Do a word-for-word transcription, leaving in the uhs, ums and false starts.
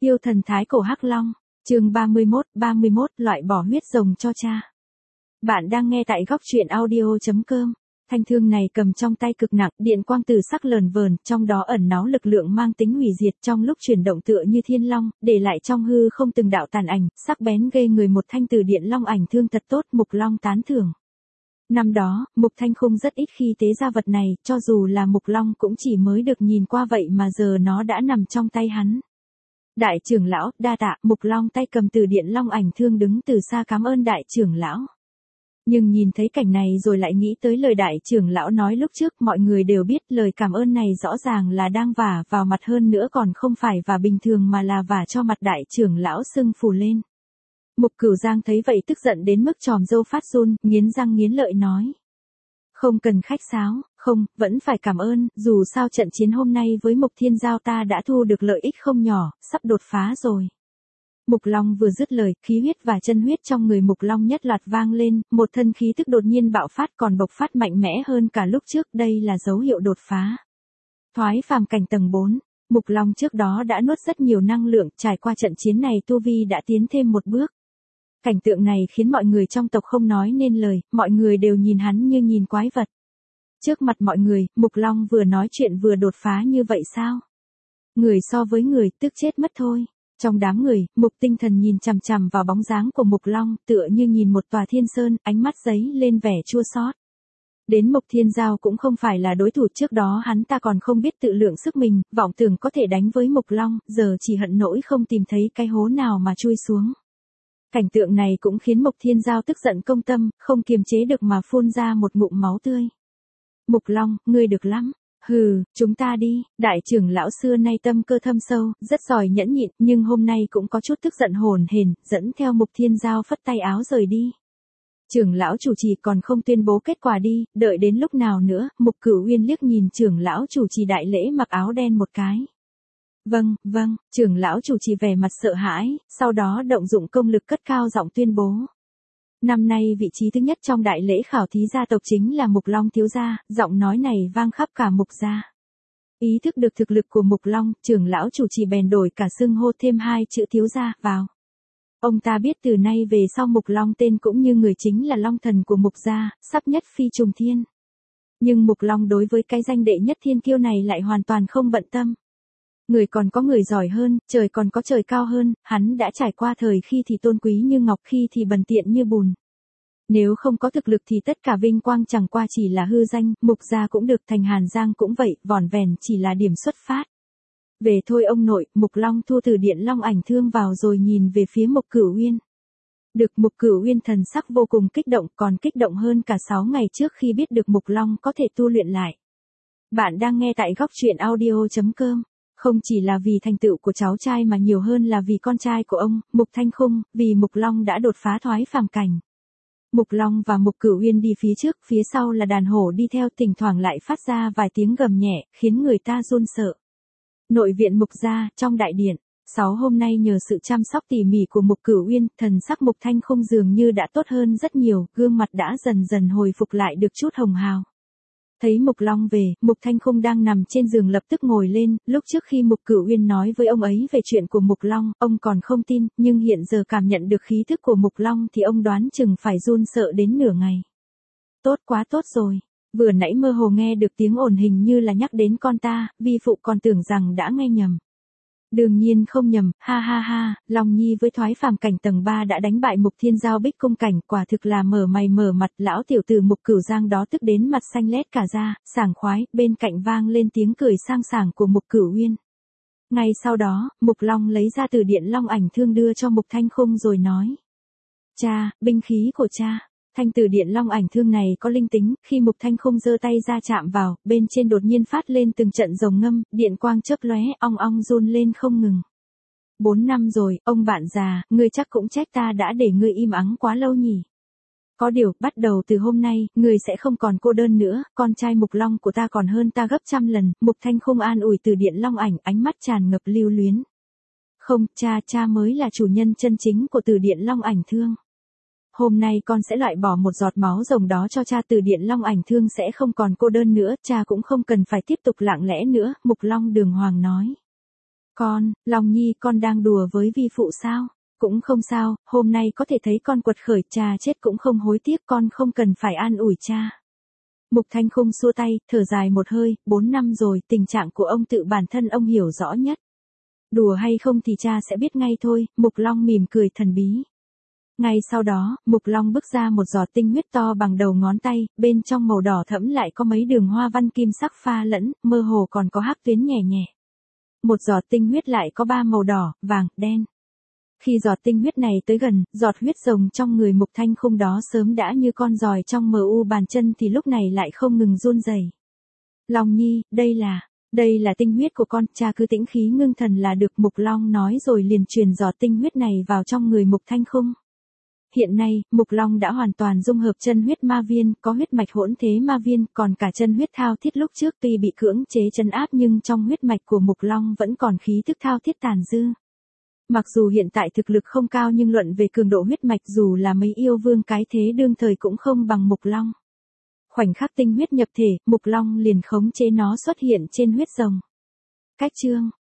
Yêu thần thái cổ hắc long, chương ba mươi mốt, ba mươi mốt loại bỏ huyết rồng cho cha. Bạn đang nghe tại góc truyện audio chấm com. Thanh thương này cầm trong tay cực nặng, điện quang từ sắc lờn vờn, trong đó ẩn náu lực lượng mang tính hủy diệt, trong lúc chuyển động tựa như thiên long, để lại trong hư không từng đạo tàn ảnh, sắc bén ghê người. Một thanh từ điện long ảnh thương thật tốt, Mục Long tán thưởng. Năm đó, Mục Thanh Khung rất ít khi tế ra vật này, cho dù là Mục Long cũng chỉ mới được nhìn qua vậy mà giờ nó đã nằm trong tay hắn. Đại trưởng lão, đa tạ. Mục Long tay cầm từ điện long ảnh thương đứng từ xa cảm ơn đại trưởng lão. Nhưng nhìn thấy cảnh này rồi lại nghĩ tới lời đại trưởng lão nói lúc trước, mọi người đều biết lời cảm ơn này rõ ràng là đang vả vào mặt, hơn nữa còn không phải vả bình thường mà là vả cho mặt đại trưởng lão sưng phù lên. Mục Cửu Giang thấy vậy tức giận đến mức tròm râu phát run, nghiến răng nghiến lợi nói. Không cần khách sáo, không, vẫn phải cảm ơn, dù sao trận chiến hôm nay với Mục Thiên Giao ta đã thu được lợi ích không nhỏ, sắp đột phá rồi. Mục Long vừa dứt lời, khí huyết và chân huyết trong người Mục Long nhất loạt vang lên, một thân khí tức đột nhiên bạo phát, còn bộc phát mạnh mẽ hơn cả lúc trước, đây là dấu hiệu đột phá. Thoái phàm cảnh tầng bốn, Mục Long trước đó đã nuốt rất nhiều năng lượng, trải qua trận chiến này tu vi đã tiến thêm một bước. Cảnh tượng này khiến mọi người trong tộc không nói nên lời, mọi người đều nhìn hắn như nhìn quái vật. Trước mặt mọi người, Mục Long vừa nói chuyện vừa đột phá như vậy sao? Người so với người, tức chết mất thôi. Trong đám người, Mục Tinh Thần nhìn chằm chằm vào bóng dáng của Mục Long, tựa như nhìn một tòa thiên sơn, ánh mắt giấy lên vẻ chua xót. Đến Mục Thiên Giao cũng không phải là đối thủ, trước đó hắn ta còn không biết tự lượng sức mình, vọng tưởng có thể đánh với Mục Long, giờ chỉ hận nỗi không tìm thấy cái hố nào mà chui xuống. Cảnh tượng này cũng khiến Mục Thiên Giao tức giận công tâm, không kiềm chế được mà phun ra một ngụm máu tươi. Mục Long, ngươi được lắm. Hừ, chúng ta đi. Đại trưởng lão xưa nay tâm cơ thâm sâu, rất giỏi nhẫn nhịn, nhưng hôm nay cũng có chút tức giận hồn hển, dẫn theo Mục Thiên Giao phất tay áo rời đi. Trưởng lão chủ trì còn không tuyên bố kết quả đi, đợi đến lúc nào nữa? Mục Cửu Uyên liếc nhìn trưởng lão chủ trì đại lễ mặc áo đen một cái. Vâng, vâng, trưởng lão chủ trì vẻ mặt sợ hãi, sau đó động dụng công lực cất cao giọng tuyên bố. Năm nay vị trí thứ nhất trong đại lễ khảo thí gia tộc chính là Mục Long thiếu gia, giọng nói này vang khắp cả Mục gia. Ý thức được thực lực của Mục Long, trưởng lão chủ trì bèn đổi cả xưng hô thêm hai chữ thiếu gia vào. Ông ta biết từ nay về sau Mục Long tên cũng như người chính là Long thần của Mục gia, sắp nhất phi trùng thiên. Nhưng Mục Long đối với cái danh đệ nhất thiên kiêu này lại hoàn toàn không bận tâm. Người còn có người giỏi hơn, trời còn có trời cao hơn, hắn đã trải qua thời khi thì tôn quý như ngọc, khi thì bần tiện như bùn. Nếu không có thực lực thì tất cả vinh quang chẳng qua chỉ là hư danh, Mục gia cũng được, thành Hàn Giang cũng vậy, vỏn vẹn chỉ là điểm xuất phát. Về thôi ông nội. Mục Long thu từ điện long ảnh thương vào rồi nhìn về phía Mục Cửu Uyên. Được. Mục Cửu Uyên thần sắc vô cùng kích động, còn kích động hơn cả sáu ngày trước khi biết được Mục Long có thể tu luyện lại. Bạn đang nghe tại góc truyện audio chấm com. Không chỉ là vì thành tựu của cháu trai mà nhiều hơn là vì con trai của ông, Mục Thanh Khung, vì Mục Long đã đột phá thoái phàm cảnh. Mục Long và Mục Cửu Uyên đi phía trước, phía sau là đàn hổ đi theo, thỉnh thoảng lại phát ra vài tiếng gầm nhẹ, khiến người ta run sợ. Nội viện Mục gia, trong đại điện. Sáu hôm nay nhờ sự chăm sóc tỉ mỉ của Mục Cửu Uyên, thần sắc Mục Thanh Khung dường như đã tốt hơn rất nhiều, gương mặt đã dần dần hồi phục lại được chút hồng hào. Thấy Mục Long về, Mục Thanh Khung đang nằm trên giường lập tức ngồi lên, lúc trước khi Mục Cửu Uyên nói với ông ấy về chuyện của Mục Long, ông còn không tin, nhưng hiện giờ cảm nhận được khí thức của Mục Long thì ông đoán chừng phải run sợ đến nửa ngày. Tốt quá tốt rồi, vừa nãy mơ hồ nghe được tiếng ồn hình như là nhắc đến con ta, vi phụ còn tưởng rằng đã nghe nhầm. Đương nhiên không nhầm, ha ha ha, Long Nhi với thoái phàm cảnh tầng ba đã đánh bại Mục Thiên Giao bích cung cảnh, quả thực là mở mày mở mặt. Lão tiểu tử Mục Cửu Giang đó tức đến mặt xanh lét cả da, sảng khoái, bên cạnh vang lên tiếng cười sang sảng của Mục Cửu Uyên. Ngay sau đó, Mục Long lấy ra từ điện long ảnh thương đưa cho Mục Thanh Khung rồi nói. Cha, binh khí của cha. Thanh từ điện long ảnh thương này có linh tính, khi Mục Thanh Khung giơ tay ra chạm vào, bên trên đột nhiên phát lên từng trận rồng ngâm, điện quang chớp lóe, ong ong run lên không ngừng. Bốn năm rồi, ông bạn già, ngươi chắc cũng trách ta đã để ngươi im ắng quá lâu nhỉ. Có điều, bắt đầu từ hôm nay, ngươi sẽ không còn cô đơn nữa, con trai Mục Long của ta còn hơn ta gấp trăm lần. Mục Thanh Khung an ủi từ điện long ảnh, ánh mắt tràn ngập lưu luyến. Không, cha, cha mới là chủ nhân chân chính của từ điện long ảnh thương. Hôm nay con sẽ loại bỏ một giọt máu rồng đó cho cha, từ điện long ảnh thương sẽ không còn cô đơn nữa, cha cũng không cần phải tiếp tục lặng lẽ nữa, Mục Long đường hoàng nói. Con, Long Nhi con đang đùa với vi phụ sao? Cũng không sao, hôm nay có thể thấy con quật khởi, cha chết cũng không hối tiếc, con không cần phải an ủi cha. Mục Thanh Khung xua tay, thở dài một hơi, bốn năm rồi, tình trạng của ông tự bản thân ông hiểu rõ nhất. Đùa hay không thì cha sẽ biết ngay thôi, Mục Long mỉm cười thần bí. Ngay sau đó, Mục Long bước ra một giọt tinh huyết to bằng đầu ngón tay, bên trong màu đỏ thẫm lại có mấy đường hoa văn kim sắc pha lẫn, mơ hồ còn có hắc tuyến nhẹ nhẹ. Một giọt tinh huyết lại có ba màu đỏ, vàng, đen. Khi giọt tinh huyết này tới gần, giọt huyết rồng trong người Mục Thanh Khung đó sớm đã như con giòi trong mờ u bàn chân thì lúc này lại không ngừng run rẩy. Long Nhi, đây là, đây là tinh huyết của con, cha cứ tĩnh khí ngưng thần là được, Mục Long nói rồi liền truyền giọt tinh huyết này vào trong người Mục Thanh Khung. Hiện nay, Mục Long đã hoàn toàn dung hợp chân huyết ma viên, có huyết mạch hỗn thế ma viên, còn cả chân huyết thao thiết lúc trước tuy bị cưỡng chế trấn áp nhưng trong huyết mạch của Mục Long vẫn còn khí tức thao thiết tàn dư. Mặc dù hiện tại thực lực không cao nhưng luận về cường độ huyết mạch dù là mấy yêu vương cái thế đương thời cũng không bằng Mục Long. Khoảnh khắc tinh huyết nhập thể, Mục Long liền khống chế nó xuất hiện trên huyết rồng. Cách chương